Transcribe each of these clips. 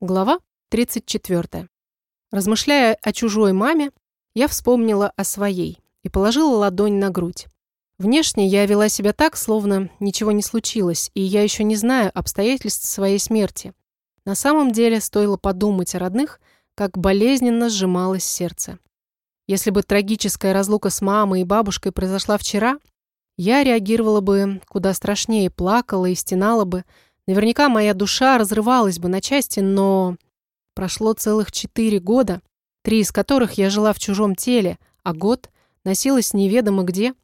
Глава 34. Размышляя о чужой маме, я вспомнила о своей и положила ладонь на грудь. Внешне я вела себя так, словно ничего не случилось, и я еще не знаю обстоятельств своей смерти. На самом деле стоило подумать о родных, как болезненно сжималось сердце. Если бы трагическая разлука с мамой и бабушкой произошла вчера, я реагировала бы куда страшнее, плакала и стенала бы. Наверняка моя душа разрывалась бы на части, но прошло целых 4 года, 3 из которых я жила в чужом теле, а год носилась неведомо где,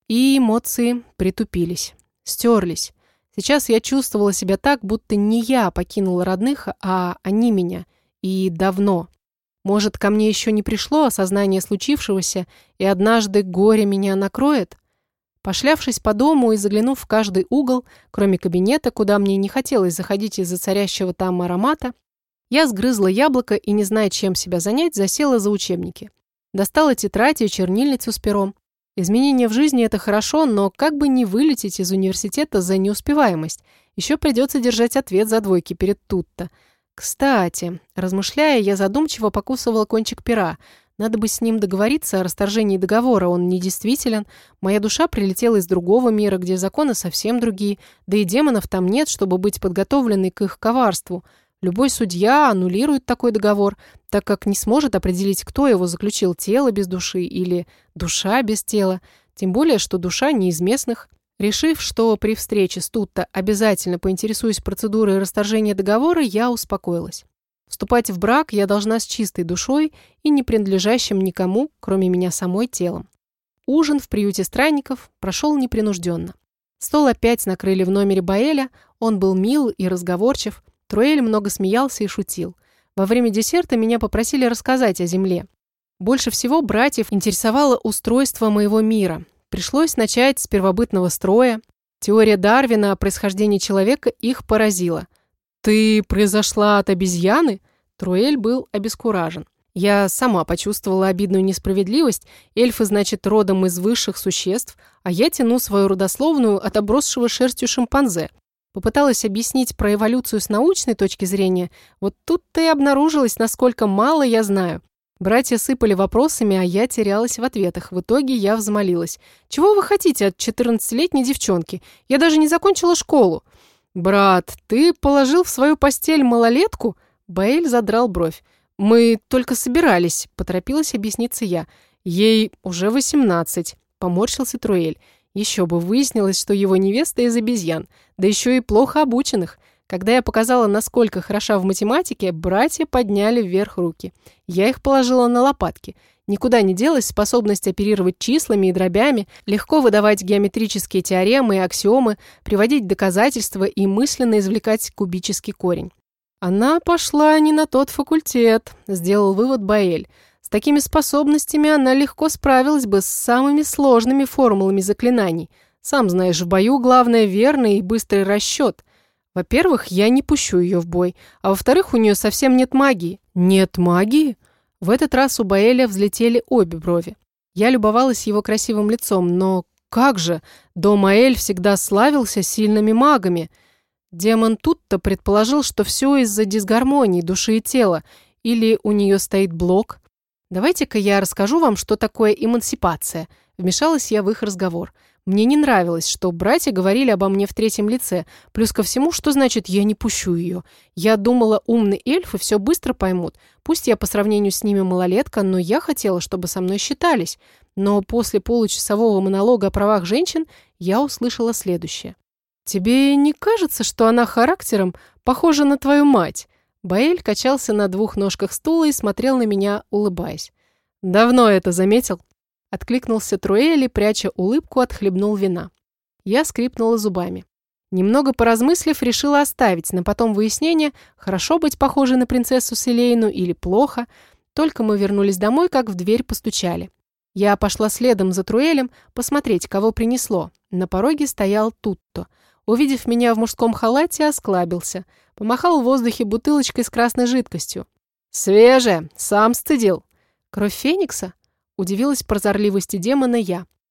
и эмоции притупились, стерлись. Сейчас я чувствовала себя так, будто не я покинула родных, а они меня, и давно. Может, ко мне еще не пришло осознание случившегося, и однажды горе меня накроет? Пошлявшись по дому и заглянув в каждый угол, кроме кабинета, куда мне не хотелось заходить из-за царящего там аромата, я сгрызла яблоко и, не зная, чем себя занять, засела за учебники. Достала тетрадь и чернильницу с пером. Изменения в жизни – это хорошо, но как бы не вылететь из университета за неуспеваемость, еще придется держать ответ за двойки перед Тутто. Кстати, размышляя, я задумчиво покусывала кончик пера. Надо бы с ним договориться о расторжении договора, он недействителен. Моя душа прилетела из другого мира, где законы совсем другие, да и демонов там нет, чтобы быть подготовленной к их коварству. Любой судья аннулирует такой договор, так как не сможет определить, кто его заключил, тело без души или душа без тела. Тем более, что душа не из местных. Решив, что при встрече с Тутто обязательно поинтересуюсь процедурой расторжения договора, я успокоилась. Вступать в брак я должна с чистой душой и не принадлежащим никому, кроме меня самой, телом. Ужин в приюте странников прошел непринужденно. Стол опять накрыли в номере Баэля, он был мил и разговорчив, Труэль много смеялся и шутил. Во время десерта меня попросили рассказать о Земле. Больше всего братьев интересовало устройство моего мира. Пришлось начать с первобытного строя. Теория Дарвина о происхождении человека их поразила. «Ты произошла от обезьяны?» Труэль был обескуражен. Я сама почувствовала обидную несправедливость. Эльфы, значит, родом из высших существ, а я тяну свою родословную от обросшего шерстью шимпанзе. Попыталась объяснить про эволюцию с научной точки зрения. Вот тут-то и обнаружилось, насколько мало я знаю. Братья сыпали вопросами, а я терялась в ответах. В итоге я взмолилась. «Чего вы хотите от 14-летней девчонки? Я даже не закончила школу». «Брат, ты положил в свою постель малолетку?» Баэль задрал бровь. «Мы только собирались», — поторопилась объясниться я. «Ей уже 18», — поморщился Труэль. Еще бы выяснилось, что его невеста из обезьян, да еще и плохо обученных. Когда я показала, насколько хороша в математике, братья подняли вверх руки. Я их положила на лопатки. Никуда не делась способность оперировать числами и дробями, легко выдавать геометрические теоремы и аксиомы, приводить доказательства и мысленно извлекать кубический корень. «Она пошла не на тот факультет», – сделал вывод Баэль. «С такими способностями она легко справилась бы с самыми сложными формулами заклинаний. Сам знаешь, в бою главное верный и быстрый расчет. Во-первых, я не пущу ее в бой, а во-вторых, у нее совсем нет магии». «Нет магии?» В этот раз у Баэля взлетели обе брови. Я любовалась его красивым лицом, но как же? Домаэль всегда славился сильными магами. Демон Тутто предположил, что все из-за дисгармонии души и тела, или у нее стоит блок. «Давайте-ка я расскажу вам, что такое эмансипация», — вмешалась я в их разговор. Мне не нравилось, что братья говорили обо мне в третьем лице, плюс ко всему, что значит «я не пущу ее». Я думала, умные эльфы все быстро поймут. Пусть я по сравнению с ними малолетка, но я хотела, чтобы со мной считались. Но после получасового монолога о правах женщин я услышала следующее. «Тебе не кажется, что она характером похожа на твою мать?» Баэль качался на 2 ножках стула и смотрел на меня, улыбаясь. «Давно это заметил?» Откликнулся Труэль и, пряча улыбку, отхлебнул вина. Я скрипнула зубами. Немного поразмыслив, решила оставить на потом выяснение, хорошо быть похожей на принцессу Селейну или плохо. Только мы вернулись домой, как в дверь постучали. Я пошла следом за Труэлем посмотреть, кого принесло. На пороге стоял Тутто. Увидев меня в мужском халате, осклабился. Помахал в воздухе бутылочкой с красной жидкостью. «Свежая, сам стыдил». «Кровь Феникса?» Удивилась прозорливости демона я.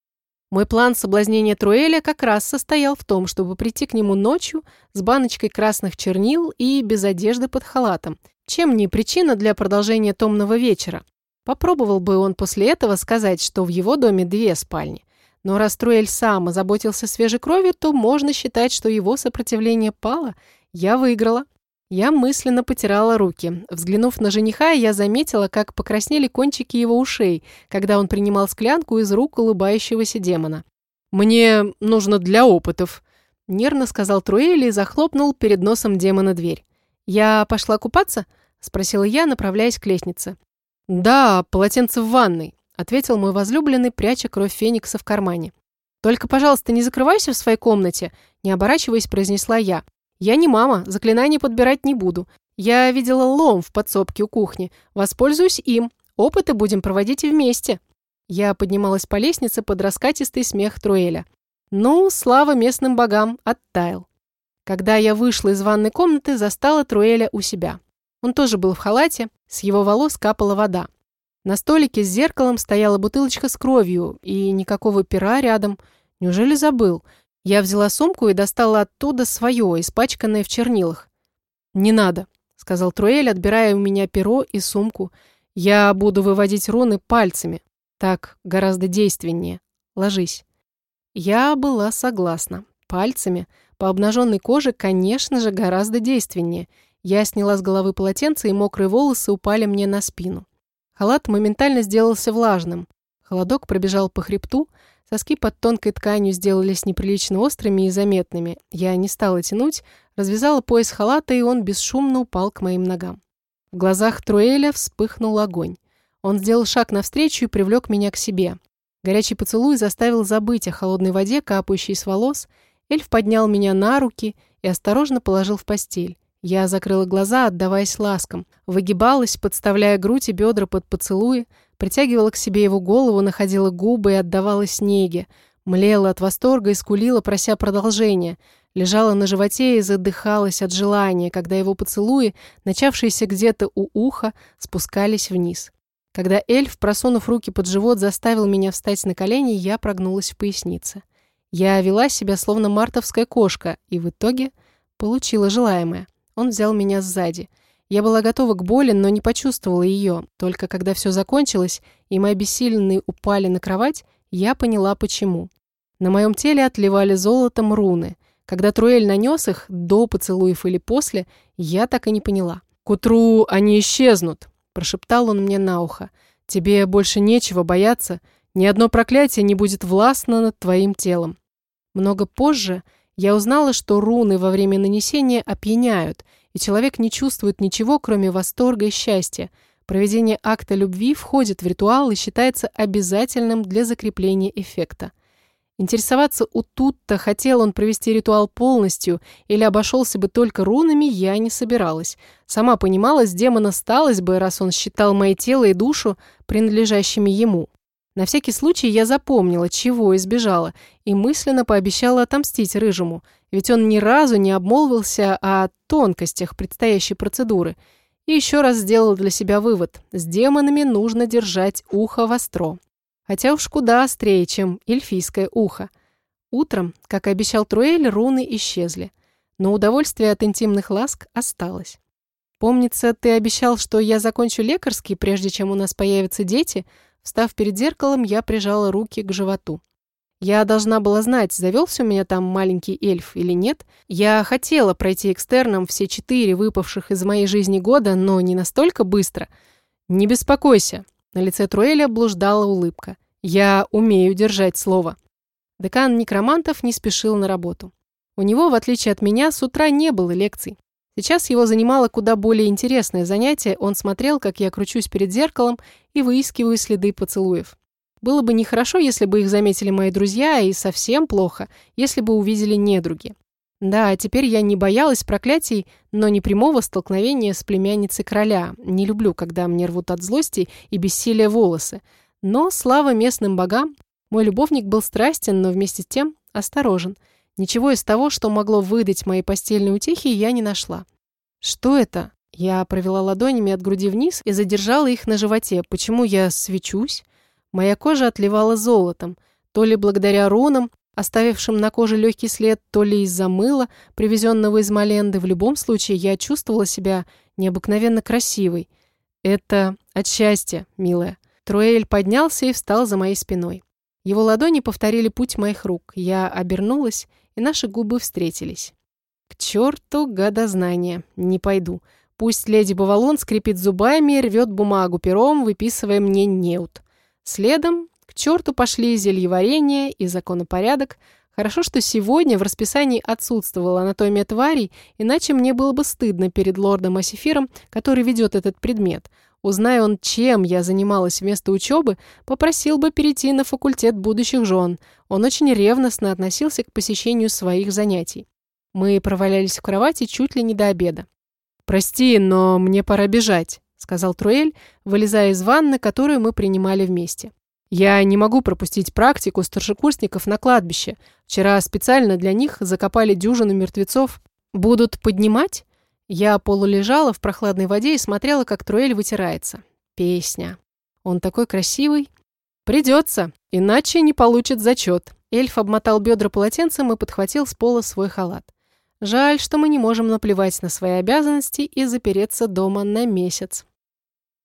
Мой план соблазнения Труэля как раз состоял в том, чтобы прийти к нему ночью с баночкой красных чернил и без одежды под халатом. Чем не причина для продолжения томного вечера? Попробовал бы он после этого сказать, что в его доме 2 спальни. Но раз Труэль сам озаботился свежей кровью, то можно считать, что его сопротивление пало. Я выиграла. Я мысленно потирала руки. Взглянув на жениха, я заметила, как покраснели кончики его ушей, когда он принимал склянку из рук улыбающегося демона. «Мне нужно для опытов», — нервно сказал Труэль и захлопнул перед носом демона дверь. «Я пошла купаться?» — спросила я, направляясь к лестнице. «Да, полотенце в ванной», — ответил мой возлюбленный, пряча кровь феникса в кармане. «Только, пожалуйста, не закрывайся в своей комнате», — не оборачиваясь, произнесла я. «Я не мама, заклинания подбирать не буду. Я видела лом в подсобке у кухни. Воспользуюсь им. Опыты будем проводить вместе». Я поднималась по лестнице под раскатистый смех Труэля. Ну, слава местным богам, оттаял. Когда я вышла из ванной комнаты, застала Труэля у себя. Он тоже был в халате, с его волос капала вода. На столике с зеркалом стояла бутылочка с кровью, и никакого пера рядом. Неужели забыл? Я взяла сумку и достала оттуда свое, испачканное в чернилах. «Не надо», — сказал Труэль, отбирая у меня перо и сумку. «Я буду выводить руны пальцами. Так гораздо действеннее. Ложись». Я была согласна. Пальцами по обнаженной коже, конечно же, гораздо действеннее. Я сняла с головы полотенце, и мокрые волосы упали мне на спину. Халат моментально сделался влажным. Холодок пробежал по хребту, соски под тонкой тканью сделались неприлично острыми и заметными. Я не стала тянуть, развязала пояс халата, и он бесшумно упал к моим ногам. В глазах Труэля вспыхнул огонь. Он сделал шаг навстречу и привлек меня к себе. Горячий поцелуй заставил забыть о холодной воде, капающей с волос. Эльф поднял меня на руки и осторожно положил в постель. Я закрыла глаза, отдаваясь ласкам, выгибалась, подставляя грудь и бедра под поцелуи, притягивала к себе его голову, находила губы и отдавалась неге, млела от восторга и скулила, прося продолжения, лежала на животе и задыхалась от желания, когда его поцелуи, начавшиеся где-то у уха, спускались вниз. Когда эльф, просунув руки под живот, заставил меня встать на колени, я прогнулась в пояснице. Я вела себя словно мартовская кошка и в итоге получила желаемое. Он взял меня сзади. Я была готова к боли, но не почувствовала ее. Только когда все закончилось, и мы обессиленные упали на кровать, я поняла, почему. На моем теле отливали золотом руны. Когда Труэль нанес их, до поцелуев или после, я так и не поняла. «К утру они исчезнут», – прошептал он мне на ухо. «Тебе больше нечего бояться. Ни одно проклятие не будет властно над твоим телом». Много позже я узнала, что руны во время нанесения опьяняют, и человек не чувствует ничего, кроме восторга и счастья. Проведение акта любви входит в ритуал и считается обязательным для закрепления эффекта. Интересоваться у Тутта, хотел он провести ритуал полностью или обошелся бы только рунами, я не собиралась. Сама понимала, с демона сталось бы, раз он считал мое тело и душу принадлежащими ему. На всякий случай я запомнила, чего избежала, и мысленно пообещала отомстить Рыжему, ведь он ни разу не обмолвился о тонкостях предстоящей процедуры. И еще раз сделала для себя вывод: с демонами нужно держать ухо востро. Хотя уж куда острее, чем эльфийское ухо. Утром, как и обещал Труэль, руны исчезли, но удовольствие от интимных ласк осталось. «Помнится, ты обещал, что я закончу лекарский, прежде чем у нас появятся дети?» Встав перед зеркалом, я прижала руки к животу. Я должна была знать, завелся у меня там маленький эльф или нет. Я хотела пройти экстерном все 4 выпавших из моей жизни года, но не настолько быстро. «Не беспокойся», — на лице Труэля блуждала улыбка. «Я умею держать слово». Декан некромантов не спешил на работу. У него, в отличие от меня, с утра не было лекций. Сейчас его занимало куда более интересное занятие. Он смотрел, как я кручусь перед зеркалом и выискиваю следы поцелуев. Было бы нехорошо, если бы их заметили мои друзья, и совсем плохо, если бы увидели недруги. Да, теперь я не боялась проклятий, но не прямого столкновения с племянницей короля. Не люблю, когда мне рвут от злости и бессилия волосы. Но, слава местным богам, мой любовник был страстен, но вместе с тем осторожен. Ничего из того, что могло выдать мои постельные утехи, я не нашла. «Что это?» Я провела ладонями от груди вниз и задержала их на животе. Почему я свечусь? Моя кожа отливала золотом. То ли благодаря рунам, оставившим на коже легкий след, то ли из-за мыла, привезенного из Маленды. В любом случае, я чувствовала себя необыкновенно красивой. Это от счастья, милая. Труэль поднялся и встал за моей спиной. Его ладони повторили путь моих рук. Я обернулась, и наши губы встретились. К черту гадознание, не пойду. Пусть леди Бавалон скрипит зубами и рвет бумагу пером, выписывая мне неуд. Следом к черту пошли зельеварение и законопорядок. Хорошо, что сегодня в расписании отсутствовала анатомия тварей, иначе мне было бы стыдно перед лордом Асифиром, который ведет этот предмет. Узная он, чем я занималась вместо учебы, попросил бы перейти на факультет будущих жен. Он очень ревностно относился к посещению своих занятий. Мы провалялись в кровати чуть ли не до обеда. «Прости, но мне пора бежать», — сказал Труэль, вылезая из ванны, которую мы принимали вместе. «Я не могу пропустить практику старшекурсников на кладбище. Вчера специально для них закопали дюжину мертвецов. Будут поднимать?» Я полулежала в прохладной воде и смотрела, как Труэль вытирается. Песня. Он такой красивый. «Придется, иначе не получит зачет». Эльф обмотал бедра полотенцем и подхватил с пола свой халат. Жаль, что мы не можем наплевать на свои обязанности и запереться дома на месяц.